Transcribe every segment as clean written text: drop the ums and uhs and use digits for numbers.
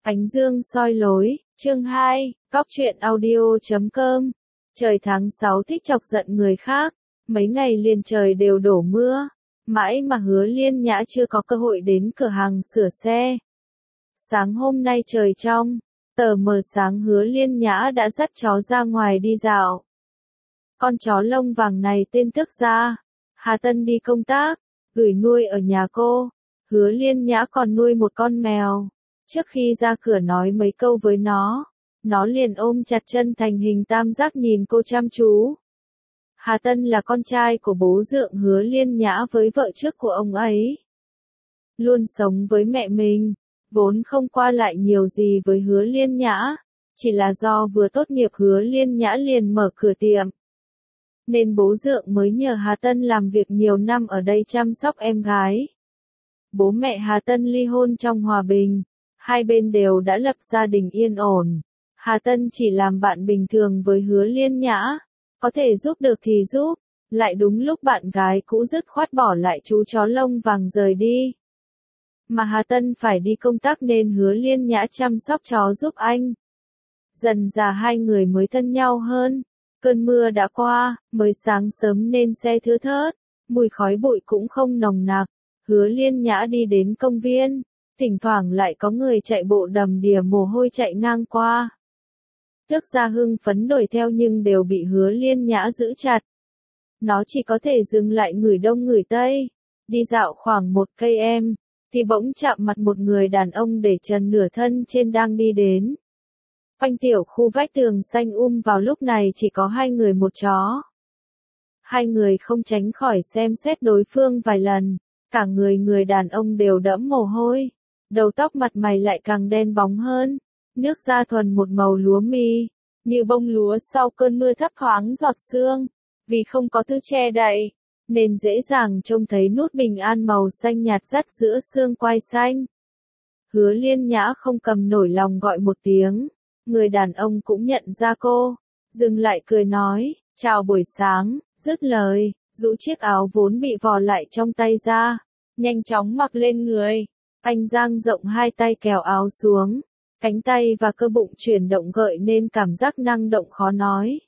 Ánh dương soi lối, chương 2, Cóc truyện audio.com. Trời tháng 6 thích chọc giận người khác, mấy ngày liền trời đều đổ mưa, mãi mà Hứa Liên Nhã chưa có cơ hội đến cửa hàng sửa xe. Sáng hôm nay trời trong, tờ mờ sáng Hứa Liên Nhã đã dắt chó ra ngoài đi dạo. Con chó lông vàng này tên Tước Gia, Hà Tân đi công tác, gửi nuôi ở nhà cô. Hứa Liên Nhã còn nuôi một con mèo. Trước khi ra cửa nói mấy câu với nó liền ôm chặt chân thành hình tam giác nhìn cô chăm chú. Hà Tân là con trai của bố dượng Hứa Liên Nhã với vợ trước của ông ấy. Luôn sống với mẹ mình, vốn không qua lại nhiều gì với Hứa Liên Nhã, chỉ là do vừa tốt nghiệp Hứa Liên Nhã liền mở cửa tiệm. Nên bố dượng mới nhờ Hà Tân làm việc nhiều năm ở đây chăm sóc em gái. Bố mẹ Hà Tân ly hôn trong hòa bình, hai bên đều đã lập gia đình yên ổn. Hà Tân chỉ làm bạn bình thường với Hứa Liên Nhã, có thể giúp được thì giúp, lại đúng lúc bạn gái cũ dứt khoát bỏ lại chú chó lông vàng rời đi. Mà Hà Tân phải đi công tác nên Hứa Liên Nhã chăm sóc chó giúp anh. Dần dà hai người mới thân nhau hơn. Cơn mưa đã qua, mới sáng sớm nên xe thưa thớt, mùi khói bụi cũng không nồng nặc. Hứa Liên Nhã đi đến công viên, thỉnh thoảng lại có người chạy bộ đầm đìa mồ hôi chạy ngang qua. Tước Gia hưng phấn đuổi theo nhưng đều bị Hứa Liên Nhã giữ chặt. Nó chỉ có thể dừng lại ngửi đông ngửi tây, đi dạo khoảng 1 cây thì bỗng chạm mặt một người đàn ông để trần nửa thân trên đang đi đến. Quanh tiểu khu vách tường xanh vào lúc này chỉ có hai người một chó. Hai người không tránh khỏi xem xét đối phương vài lần, cả người đàn ông đều đẫm mồ hôi, đầu tóc mặt mày lại càng đen bóng hơn, nước da thuần một màu lúa mì, như bông lúa sau cơn mưa thấp thoáng giọt sương, vì không có thứ che đậy, nên dễ dàng trông thấy nút bình an màu xanh nhạt dắt giữa xương quai xanh. Hứa Liên Nhã không cầm nổi lòng gọi một tiếng. Người đàn ông cũng nhận ra cô, dừng lại cười nói, chào buổi sáng, dứt lời, rũ chiếc áo vốn bị vò lại trong tay ra, nhanh chóng mặc lên người. Anh dang rộng hai tay kéo áo xuống, cánh tay và cơ bụng chuyển động gợi nên cảm giác năng động khó nói.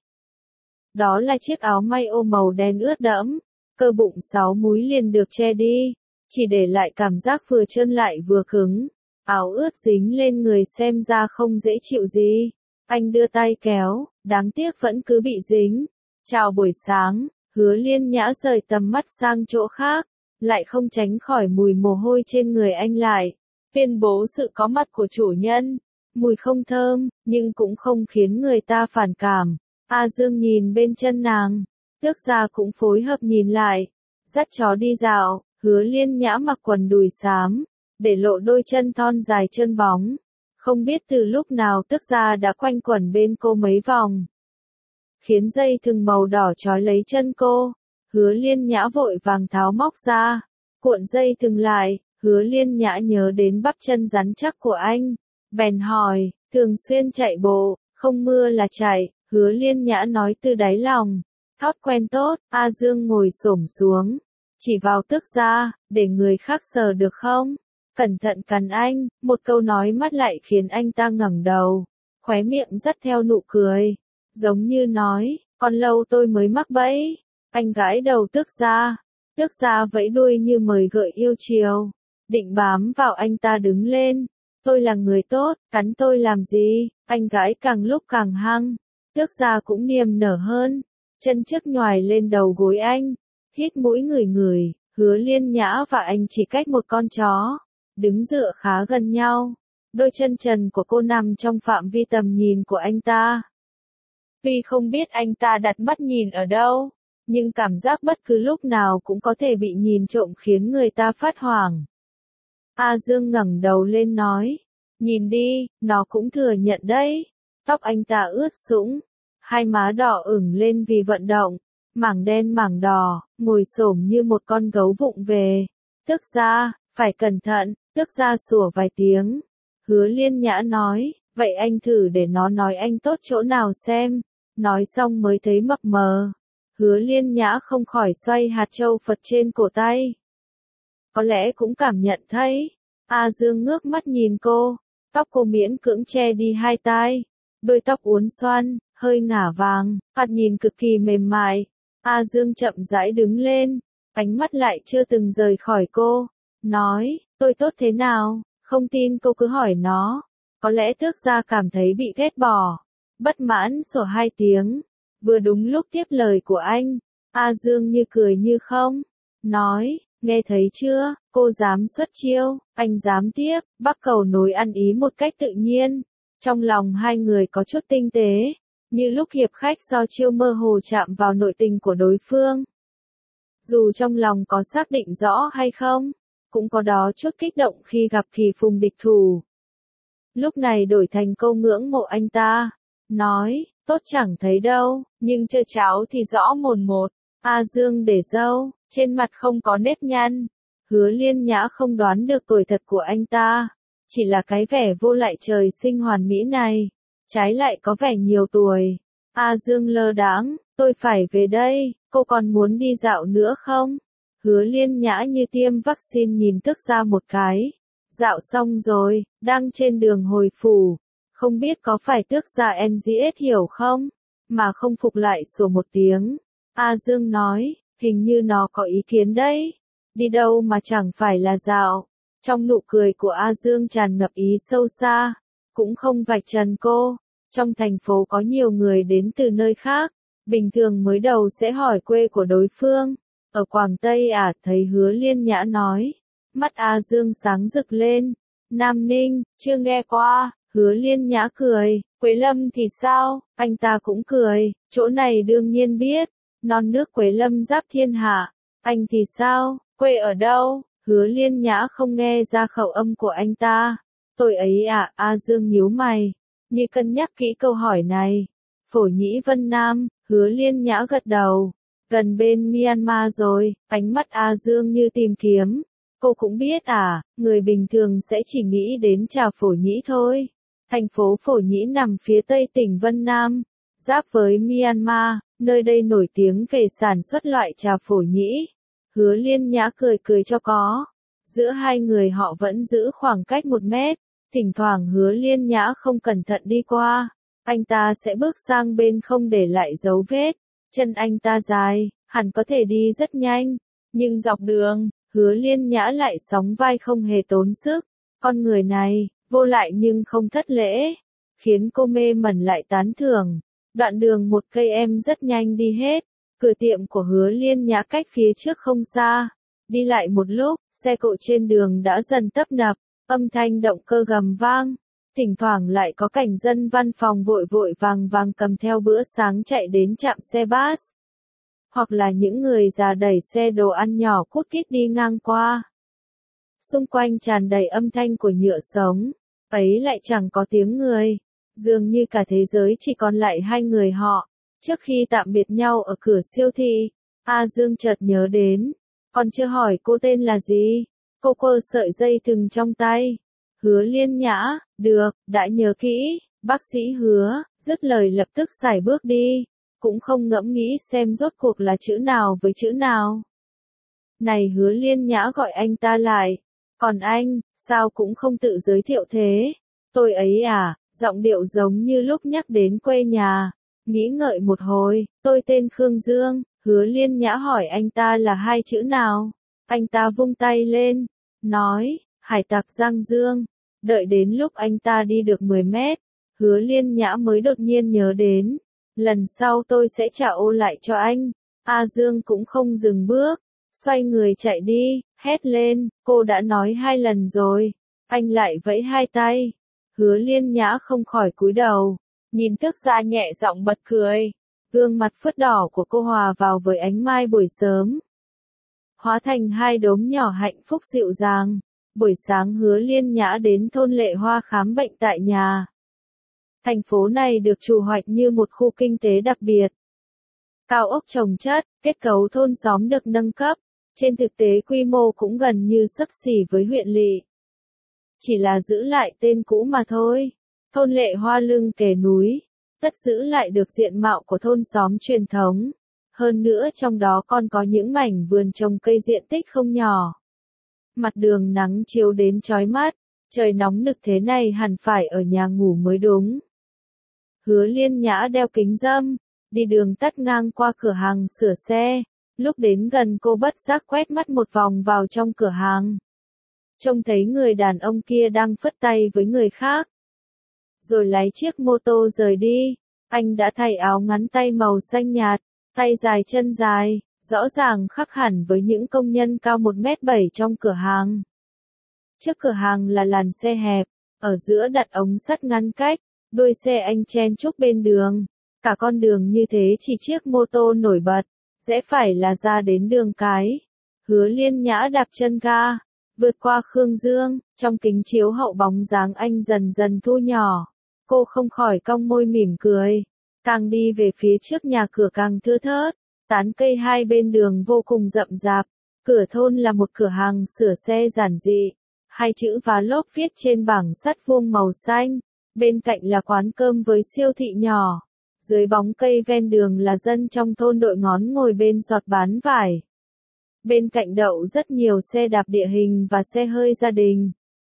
Đó là chiếc áo may ô màu đen ướt đẫm, cơ bụng 6 múi liền được che đi, chỉ để lại cảm giác vừa trơn lại vừa cứng. Áo ướt dính lên người xem ra không dễ chịu gì. Anh đưa tay kéo, đáng tiếc vẫn cứ bị dính. Chào buổi sáng, Hứa Liên Nhã rời tầm mắt sang chỗ khác, lại không tránh khỏi mùi mồ hôi trên người anh lại. Tuyên bố sự có mặt của chủ nhân. Mùi không thơm, nhưng cũng không khiến người ta phản cảm. A Dương nhìn bên chân nàng, Tước Gia cũng phối hợp nhìn lại. Dắt chó đi dạo, Hứa Liên Nhã mặc quần đùi xám, để lộ đôi chân thon dài trơn bóng. Không biết từ lúc nào Tước Gia đã quanh quẩn bên cô mấy vòng, khiến dây thừng màu đỏ trói lấy chân cô. Hứa Liên Nhã vội vàng tháo móc ra, cuộn dây thừng lại. Hứa Liên Nhã nhớ đến bắp chân rắn chắc của anh, bèn hỏi, thường xuyên chạy bộ, không mưa là chạy. Hứa Liên Nhã nói từ đáy lòng, thói quen tốt. A Dương ngồi xổm xuống, chỉ vào Tước Gia, để người khác sờ được không? Cẩn thận cắn anh, một câu nói mắt lại khiến anh ta ngẩng đầu, khóe miệng dắt theo nụ cười, giống như nói, còn lâu tôi mới mắc bẫy. Anh gãi đầu Tước Gia vẫy đuôi như mời gợi yêu chiều, định bám vào anh ta đứng lên. Tôi là người tốt, cắn tôi làm gì? Anh gãi càng lúc càng hăng, Tước Gia cũng niềm nở hơn, chân trước nhoài lên đầu gối anh, hít mũi ngửi. Hứa Liên Nhã và anh chỉ cách một con chó, đứng dựa khá gần nhau, đôi chân trần của cô nằm trong phạm vi tầm nhìn của anh ta. Tuy không biết anh ta đặt mắt nhìn ở đâu, nhưng cảm giác bất cứ lúc nào cũng có thể bị nhìn trộm khiến người ta phát hoảng. A Dương ngẩng đầu lên nói, nhìn đi, nó cũng thừa nhận đấy. Tóc anh ta ướt sũng, hai má đỏ ửng lên vì vận động, mảng đen mảng đỏ, ngồi xổm như một con gấu vụng về. Tước Gia, phải cẩn thận. Tước Gia sủa vài tiếng. Hứa Liên Nhã nói, vậy anh thử để nó nói anh tốt chỗ nào xem. Nói xong mới thấy mập mờ. Hứa Liên Nhã không khỏi xoay hạt châu Phật trên cổ tay. Có lẽ cũng cảm nhận thấy. A Dương ngước mắt nhìn cô, Tóc cô miễn cưỡng che đi hai tai, đôi tóc uốn xoăn, hơi ngả vàng, thoạt nhìn cực kỳ mềm mại. A Dương chậm rãi đứng lên, ánh mắt lại chưa từng rời khỏi cô, nói, tôi tốt thế nào, không tin cô cứ hỏi nó. Có lẽ Tước Gia cảm thấy bị ghét bỏ, bất mãn sủa hai tiếng, vừa đúng lúc tiếp lời của anh. A Dương như cười như không, nói, nghe thấy chưa, cô dám xuất chiêu, anh dám tiếp, Bắc Cầu nối ăn ý một cách tự nhiên. Trong lòng hai người có chút tinh tế, như lúc hiệp khách do chiêu mơ hồ chạm vào nội tình của đối phương. Dù trong lòng có xác định rõ hay không, cũng có đó chút kích động khi gặp kỳ phùng địch thủ. Lúc này đổi thành câu ngưỡng mộ anh ta, nói, tốt chẳng thấy đâu, nhưng chơi cháo thì rõ mồn một. A Dương để râu, trên mặt không có nếp nhăn. Hứa Liên Nhã không đoán được tuổi thật của anh ta, chỉ là cái vẻ vô lại trời sinh hoàn mỹ này, trái lại có vẻ nhiều tuổi. A Dương lơ đãng, tôi phải về đây, cô còn muốn đi dạo nữa không? Hứa Liên Nhã như tiêm vaccine nhìn Tước Gia một cái. Dạo xong rồi, đang trên đường hồi phủ, không biết có phải Tước Gia NGS hiểu không? Mà không phục lại sủa một tiếng. A Dương nói, hình như nó có ý kiến đấy. Đi đâu mà chẳng phải là dạo. Trong nụ cười của A Dương tràn ngập ý sâu xa, cũng không vạch trần cô. Trong thành phố có nhiều người đến từ nơi khác, bình thường mới đầu sẽ hỏi quê của đối phương. Ở Quảng Tây à, thấy Hứa Liên Nhã nói. Mắt A Dương sáng rực lên. Nam Ninh, chưa nghe qua. Hứa Liên Nhã cười. Quế Lâm thì sao? Anh ta cũng cười. Chỗ này đương nhiên biết. Non nước Quế Lâm giáp thiên hạ. Anh thì sao? Quê ở đâu? Hứa Liên Nhã không nghe ra khẩu âm của anh ta. Tôi ấy à? A Dương nhíu mày, như cân nhắc kỹ câu hỏi này. Phổ Nhĩ Vân Nam. Hứa Liên Nhã gật đầu. Gần bên Myanmar rồi. Ánh mắt A Dương như tìm kiếm. Cô cũng biết à, người bình thường sẽ chỉ nghĩ đến trà Phổ Nhĩ thôi. Thành phố Phổ Nhĩ nằm phía tây tỉnh Vân Nam, giáp với Myanmar, nơi đây nổi tiếng về sản xuất loại trà Phổ Nhĩ. Hứa Liên Nhã cười cười cho có. Giữa hai người họ vẫn giữ khoảng cách 1 mét. Thỉnh thoảng Hứa Liên Nhã không cẩn thận đi qua, anh ta sẽ bước sang bên không để lại dấu vết. Chân anh ta dài, hẳn có thể đi rất nhanh, nhưng dọc đường, Hứa Liên Nhã lại sóng vai không hề tốn sức. Con người này, vô lại nhưng không thất lễ, khiến cô mê mẩn lại tán thưởng. Đoạn đường 1 cây em rất nhanh đi hết. Cửa tiệm của Hứa Liên Nhã cách phía trước không xa. Đi lại một lúc, xe cộ trên đường đã dần tấp nập, âm thanh động cơ gầm vang. Thỉnh thoảng lại có cảnh dân văn phòng vội vội vàng vàng cầm theo bữa sáng chạy đến trạm xe bus. Hoặc là những người già đẩy xe đồ ăn nhỏ cút kít đi ngang qua. Xung quanh tràn đầy âm thanh của nhựa sống, ấy lại chẳng có tiếng người. Dường như cả thế giới chỉ còn lại hai người họ. Trước khi tạm biệt nhau ở cửa siêu thị, A Dương chợt nhớ đến. Còn chưa hỏi cô tên là gì? Cô quơ sợi dây thừng trong tay. Hứa Liên Nhã, được, đã nhớ kỹ. Bác sĩ Hứa, dứt lời lập tức sải bước đi. Cũng không ngẫm nghĩ xem rốt cuộc là chữ nào với chữ nào. Này Hứa Liên Nhã gọi anh ta lại. Còn anh, sao cũng không tự giới thiệu thế? Tôi ấy à, giọng điệu giống như lúc nhắc đến quê nhà. Nghĩ ngợi một hồi, tôi tên Khương Dương. Hứa Liên Nhã hỏi anh ta là 2 chữ nào. Anh ta vung tay lên, nói, hải tặc Giang Dương. Đợi đến lúc anh ta đi được 10 mét, Hứa Liên Nhã mới đột nhiên nhớ đến. Lần sau tôi sẽ trả ô lại cho anh. A Dương cũng không dừng bước, xoay người chạy đi, hét lên, cô đã nói 2 lần rồi. Anh lại vẫy 2 tay. Hứa Liên Nhã không khỏi cúi đầu, nhìn Tước Gia nhẹ giọng bật cười. Gương mặt phớt đỏ của cô hòa vào với ánh mai buổi sớm, hóa thành 2 đốm nhỏ hạnh phúc dịu dàng. Buổi sáng Hứa Liên Nhã đến thôn Lệ Hoa khám bệnh tại nhà. Thành phố này được trù hoạch như một khu kinh tế đặc biệt. Cao ốc chồng chất, kết cấu thôn xóm được nâng cấp. Trên thực tế quy mô cũng gần như xấp xỉ với huyện lỵ. Chỉ là giữ lại tên cũ mà thôi. Thôn Lệ Hoa lưng kề núi, tất giữ lại được diện mạo của thôn xóm truyền thống. Hơn nữa trong đó còn có những mảnh vườn trồng cây diện tích không nhỏ. Mặt đường nắng chiếu đến chói mắt, Trời nóng nực thế này hẳn phải ở nhà ngủ mới đúng. Hứa Liên Nhã đeo kính râm, đi đường tắt ngang qua cửa hàng sửa xe. Lúc đến gần cô bất giác quét mắt một vòng vào trong cửa hàng. Trông thấy người đàn ông kia đang phất tay với người khác. Rồi lái chiếc mô tô rời đi. Anh đã thay áo ngắn tay màu xanh nhạt, tay dài chân dài, rõ ràng khác hẳn với những công nhân cao 1m7 trong cửa hàng. Trước cửa hàng là làn xe hẹp, ở giữa đặt ống sắt ngăn cách, đuôi xe anh chen chúc bên đường. Cả con đường như thế chỉ chiếc mô tô nổi bật, rẽ phải là ra đến đường cái. Hứa Liên Nhã đạp chân ga, vượt qua Khương Dương, trong kính chiếu hậu bóng dáng anh dần dần thu nhỏ. Cô không khỏi cong môi mỉm cười. Càng đi về phía trước nhà cửa càng thưa thớt, tán cây hai bên đường vô cùng rậm rạp. Cửa thôn là một cửa hàng sửa xe giản dị. Hai chữ vá lốp viết trên bảng sắt vuông màu xanh. Bên cạnh là quán cơm với siêu thị nhỏ. Dưới bóng cây ven đường là dân trong thôn đội ngón ngồi bên giọt bán vải. Bên cạnh đậu rất nhiều xe đạp địa hình và xe hơi gia đình.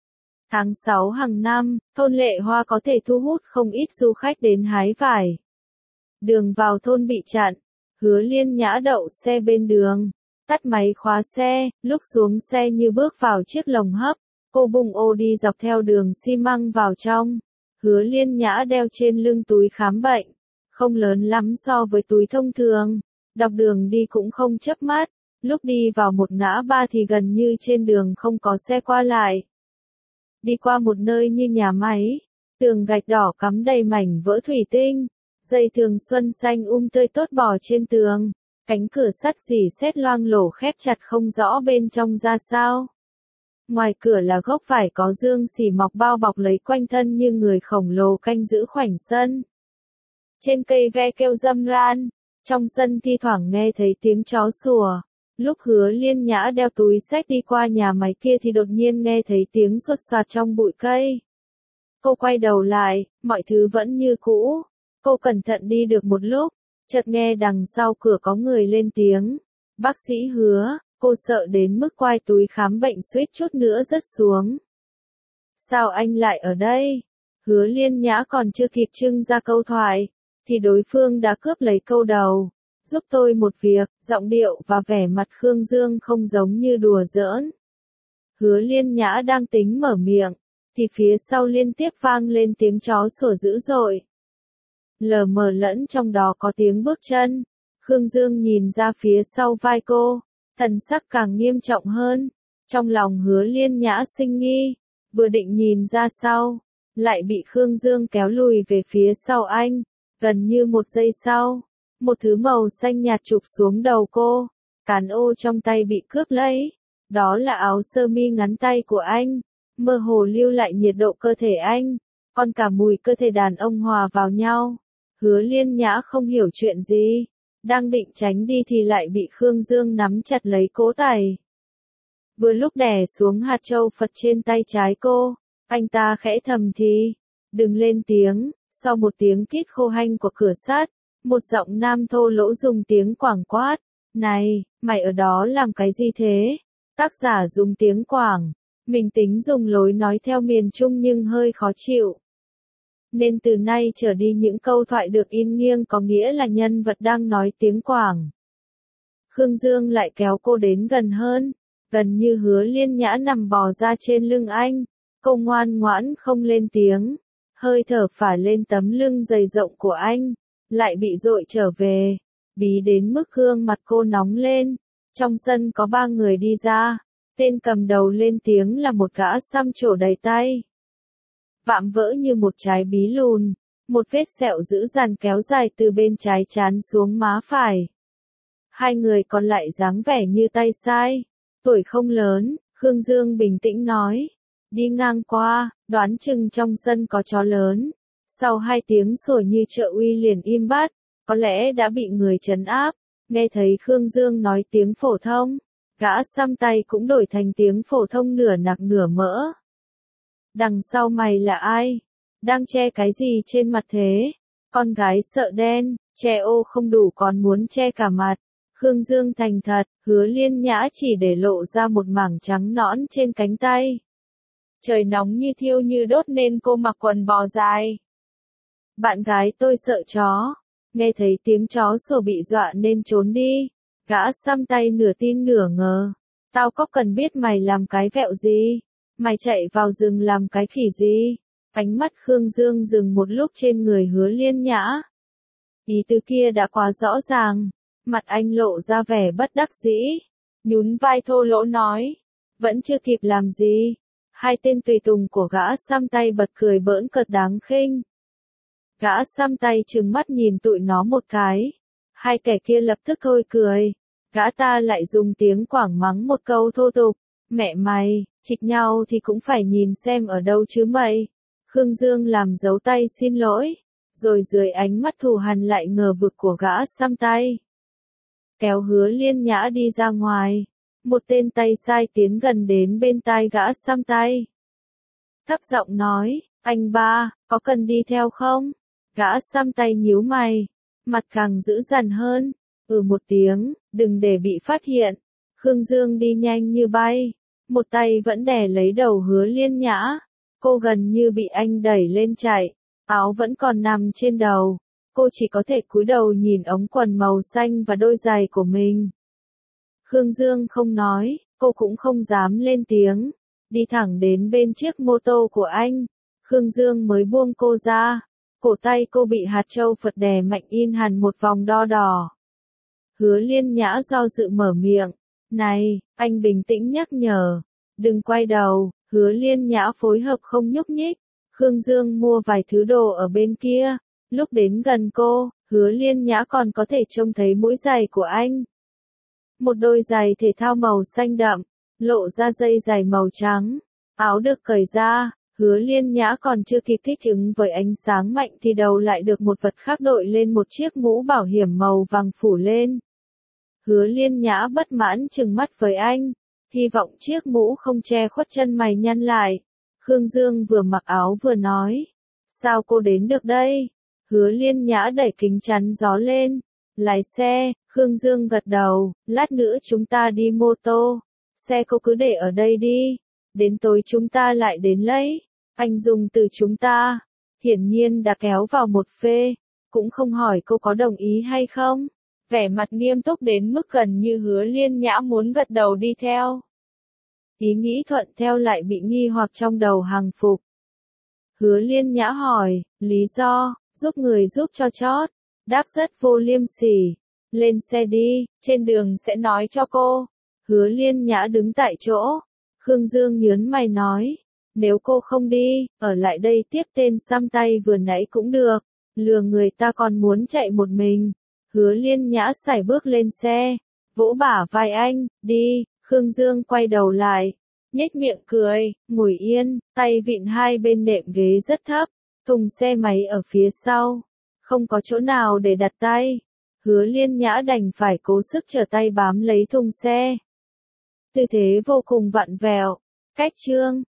Tháng 6 hàng năm, thôn Lệ Hoa có thể thu hút không ít du khách đến hái vải. Đường vào thôn bị chặn, Hứa Liên Nhã đậu xe bên đường, tắt máy khóa xe, lúc xuống xe như bước vào chiếc lồng hấp, cô bung ô đi dọc theo đường xi măng vào trong. Hứa Liên Nhã đeo trên lưng túi khám bệnh, không lớn lắm so với túi thông thường, đọc đường đi cũng không chớp mắt, lúc đi vào một ngã ba thì gần như trên đường không có xe qua lại. Đi qua một nơi như nhà máy, tường gạch đỏ cắm đầy mảnh vỡ thủy tinh, dây thường xuân xanh tươi tốt bò trên tường, cánh cửa sắt rỉ sét loang lổ khép chặt không rõ bên trong ra sao. Ngoài cửa là gốc vải có dương xỉ mọc bao bọc lấy quanh thân như người khổng lồ canh giữ khoảnh sân. Trên cây ve kêu râm ran, trong sân thi thoảng nghe thấy tiếng chó sủa. Lúc Hứa Liên Nhã đeo túi xách đi qua nhà máy kia thì đột nhiên nghe thấy tiếng xột xoạt trong bụi cây. Cô quay đầu lại, mọi thứ vẫn như cũ. Cô cẩn thận đi được một lúc, chợt nghe đằng sau cửa có người lên tiếng. Bác sĩ Hứa, cô sợ đến mức quai túi khám bệnh suýt chút nữa rớt xuống. Sao anh lại ở đây? Hứa Liên Nhã còn chưa kịp trưng ra câu thoại, thì đối phương đã cướp lấy câu đầu. Giúp tôi một việc, giọng điệu và vẻ mặt Khương Dương không giống như đùa giỡn. Hứa Liên Nhã đang tính mở miệng, thì phía sau liên tiếp vang lên tiếng chó sủa dữ dội. Lờ mờ lẫn trong đó có tiếng bước chân. Khương Dương nhìn ra phía sau vai cô, thần sắc càng nghiêm trọng hơn. Trong lòng Hứa Liên Nhã sinh nghi, vừa định nhìn ra sau, lại bị Khương Dương kéo lùi về phía sau anh. Gần như một giây sau, một thứ màu xanh nhạt chụp xuống đầu cô, cán ô trong tay bị cướp lấy. Đó là áo sơ mi ngắn tay của anh, mơ hồ lưu lại nhiệt độ cơ thể anh, còn cả mùi cơ thể đàn ông hòa vào nhau. Hứa Liên Nhã không hiểu chuyện gì, đang định tránh đi thì lại bị Khương Dương nắm chặt lấy cổ tay. Vừa lúc đè xuống hạt châu Phật trên tay trái cô, anh ta khẽ thầm thì, đừng lên tiếng. Sau một tiếng kít khô hanh của cửa sắt, một giọng nam thô lỗ dùng tiếng Quảng quát. Này, mày ở đó làm cái gì thế? Tác giả dùng tiếng Quảng. Mình tính dùng lối nói theo miền Trung nhưng hơi khó chịu. Nên từ nay trở đi những câu thoại được in nghiêng có nghĩa là nhân vật đang nói tiếng Quảng. Khương Dương lại kéo cô đến gần hơn, gần như Hứa Liên Nhã nằm bò ra trên lưng anh. Cô ngoan ngoãn không lên tiếng. Hơi thở phả lên tấm lưng dày rộng của anh, lại bị dội trở về, bí đến mức gương mặt cô nóng lên. Trong sân có 3 người đi ra, tên cầm đầu lên tiếng là một gã xăm trổ đầy tay. Vạm vỡ như một trái bí lùn, một vết sẹo dữ dằn kéo dài từ bên trái trán xuống má phải. 2 người còn lại dáng vẻ như tay sai, tuổi không lớn, Khương Dương bình tĩnh nói. Đi ngang qua, đoán chừng trong sân có chó lớn. Sau 2 tiếng sủa như trợ uy liền im bát, có lẽ đã bị người trấn áp. Nghe thấy Khương Dương nói tiếng phổ thông, gã xăm tay cũng đổi thành tiếng phổ thông nửa nạc nửa mỡ. Đằng sau mày là ai? Đang che cái gì trên mặt thế? Con gái sợ đen, che ô không đủ còn muốn che cả mặt. Khương Dương thành thật, Hứa Liên Nhã chỉ để lộ ra một mảng trắng nõn trên cánh tay. Trời nóng như thiêu như đốt nên cô mặc quần bò dài. Bạn gái tôi sợ chó. Nghe thấy tiếng chó sủa bị dọa nên trốn đi. Gã xăm tay nửa tin nửa ngờ. Tao có cần biết mày làm cái vẹo gì? Mày chạy vào rừng làm cái khỉ gì? Ánh mắt Khương Dương dừng một lúc trên người Hứa Liên Nhã. Ý tứ kia đã quá rõ ràng. Mặt anh lộ ra vẻ bất đắc dĩ. Nhún vai thô lỗ nói. Vẫn chưa kịp làm gì. Hai tên tùy tùng của gã xăm tay bật cười bỡn cợt đáng khinh. Gã xăm tay trừng mắt nhìn tụi nó một cái. Hai kẻ kia lập tức thôi cười. Gã ta lại dùng tiếng Quảng mắng một câu thô tục. Mẹ mày, chịch nhau thì cũng phải nhìn xem ở đâu chứ mày. Khương Dương làm dấu tay xin lỗi. Rồi dưới ánh mắt thù hằn lại ngờ vực của gã xăm tay. Kéo Hứa Liên Nhã đi ra ngoài. Một tên tay sai tiến gần đến bên tai gã xăm tay. Thấp giọng nói, anh ba, có cần đi theo không? Gã xăm tay nhíu mày. Mặt càng dữ dằn hơn. Một tiếng, đừng để bị phát hiện. Khương Dương đi nhanh như bay. Một tay vẫn đè lấy đầu Hứa Liên Nhã. Cô gần như bị anh đẩy lên chạy. Áo vẫn còn nằm trên đầu. Cô chỉ có thể cúi đầu nhìn ống quần màu xanh và đôi giày của mình. Khương Dương không nói, cô cũng không dám lên tiếng. Đi thẳng đến bên chiếc mô tô của anh. Khương Dương mới buông cô ra. Cổ tay cô bị hạt châu Phật đè mạnh in hẳn một vòng đo đỏ. Hứa Liên Nhã do dự mở miệng. Này, anh bình tĩnh nhắc nhở. Đừng quay đầu. Hứa Liên Nhã phối hợp không nhúc nhích. Khương Dương mua vài thứ đồ ở bên kia. Lúc đến gần cô, Hứa Liên Nhã còn có thể trông thấy mũi giày của anh. Một đôi giày thể thao màu xanh đậm, lộ ra dây giày màu trắng. Áo được cởi ra, Hứa Liên Nhã còn chưa kịp thích ứng với ánh sáng mạnh thì đầu lại được một vật khác đội lên một chiếc mũ bảo hiểm màu vàng phủ lên. Hứa Liên Nhã bất mãn trừng mắt với anh, hy vọng chiếc mũ không che khuất chân mày nhăn lại. Khương Dương vừa mặc áo vừa nói, sao cô đến được đây? Hứa Liên Nhã đẩy kính chắn gió lên. Lái xe, Khương Dương gật đầu, lát nữa chúng ta đi mô tô. Xe cô cứ để ở đây đi. Đến tối chúng ta lại đến lấy. Anh dùng từ chúng ta. Hiển nhiên đã kéo vào một phê. Cũng không hỏi cô có đồng ý hay không. Vẻ mặt nghiêm túc đến mức gần như Hứa Liên Nhã muốn gật đầu đi theo. Ý nghĩ thuận theo lại bị nghi hoặc trong đầu hàng phục. Hứa Liên Nhã hỏi, lý do, giúp người giúp cho chót. Đáp rất vô liêm sỉ. Lên xe đi, trên đường sẽ nói cho cô. Hứa Liên Nhã đứng tại chỗ. Khương Dương nhớn mày nói. Nếu cô không đi, ở lại đây tiếp tên xăm tay vừa nãy cũng được. Lừa người ta còn muốn chạy một mình. Hứa Liên Nhã sải bước lên xe. Vỗ bả vai anh, đi. Khương Dương quay đầu lại. Nhếch miệng cười, ngồi yên, tay vịn hai bên nệm ghế rất thấp. Thùng xe máy ở phía sau. Không có chỗ nào để đặt tay. Hứa Liên Nhã đành phải cố sức trở tay bám lấy thùng xe. Tư thế vô cùng vặn vẹo. Cách chương